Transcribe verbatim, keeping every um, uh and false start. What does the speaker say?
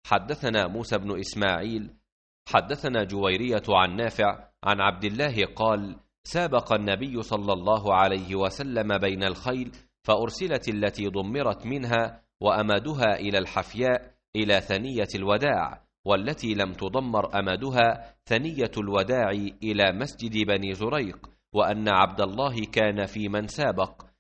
حدثنا موسى بن إسماعيل حدثنا جويرية عن نافع عن عبد الله قال: سابق النبي صلى الله عليه وسلم بين الخيل، فأرسلت التي ضمرت منها وأمدها إلى الحفياء إلى ثنية الوداع، والتي لم تضمر أمدها ثنية الوداع إلى مسجد بني زريق، وأن عبد الله كان في من سابق،